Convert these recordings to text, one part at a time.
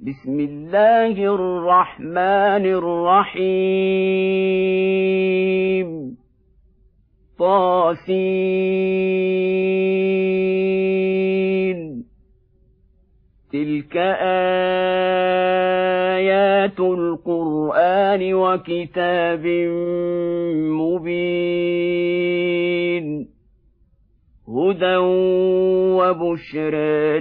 بسم الله الرحمن الرحيم طاسين تلك آيات القرآن وكتاب مبين هدى وبشرى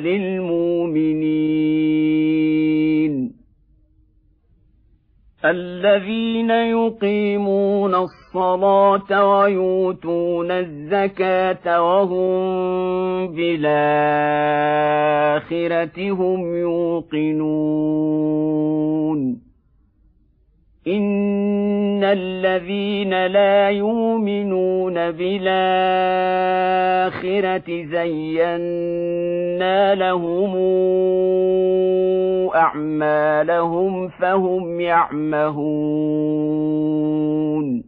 للمؤمنين الذين يقيمون الصلاة ويؤتون الزكاة وهم بالآخرة هم يوقنون إن الذين لا يؤمنون بالآخرة زينا لهم أعمالهم فهم يعمهون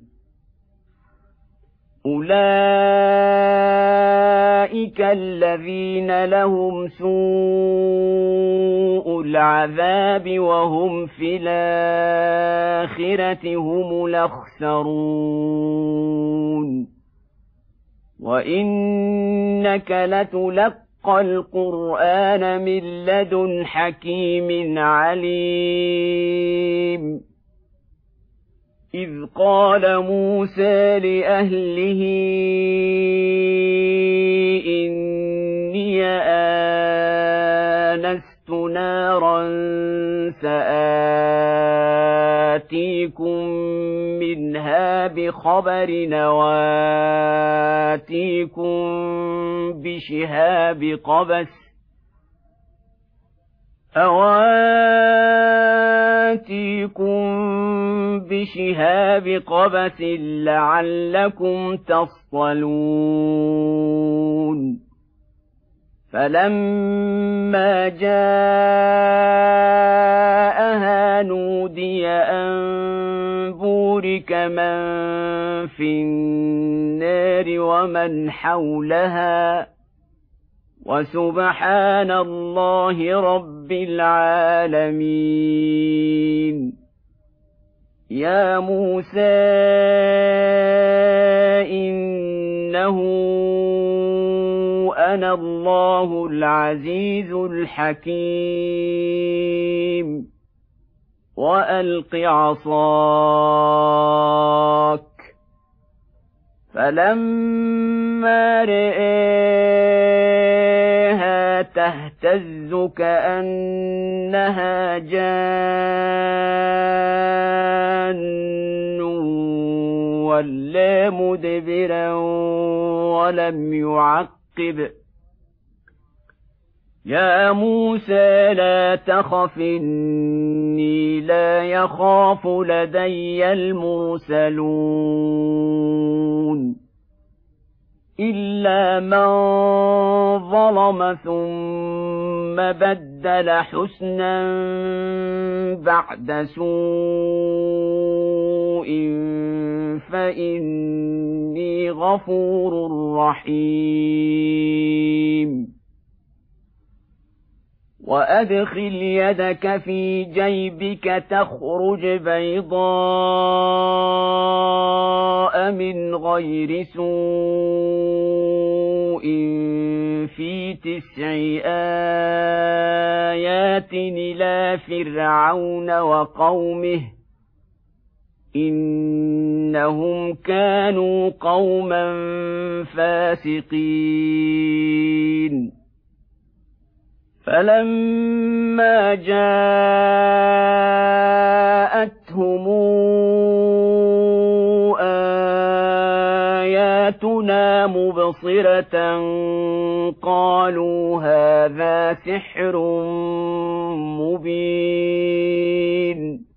أولئك الذين لهم سوء العذاب وهم في الآخرة هم الأخسرون وإنك لتلقى القرآن من لدن حكيم عليم إذ قال موسى لأهله إني آنست نارا سآتيكم منها بخبر أواتيكم بشهاب قبس لعلكم تصطلون فلما جاءها نودي أن بورك من في النار ومن حولها وسبحان الله رب العالمين يا موسى إنه أنا الله العزيز الحكيم وألق عصاك فلما رآها تهتز كأنها جان ولا مدبرا ولم يعقب يا موسى لا تخف إني لا يخاف لدي المرسلون إلا من ظلم ثم بدل حسنا بعد سوء فإني غفور رحيم وأدخل يدك في جيبك تخرج بيضاء من غير سوء في 9 آيات إلى فرعون وقومه إنهم كانوا قوما فاسقين فلما جاءتهم آياتنا مبصرة قالوا هذا سحر مبين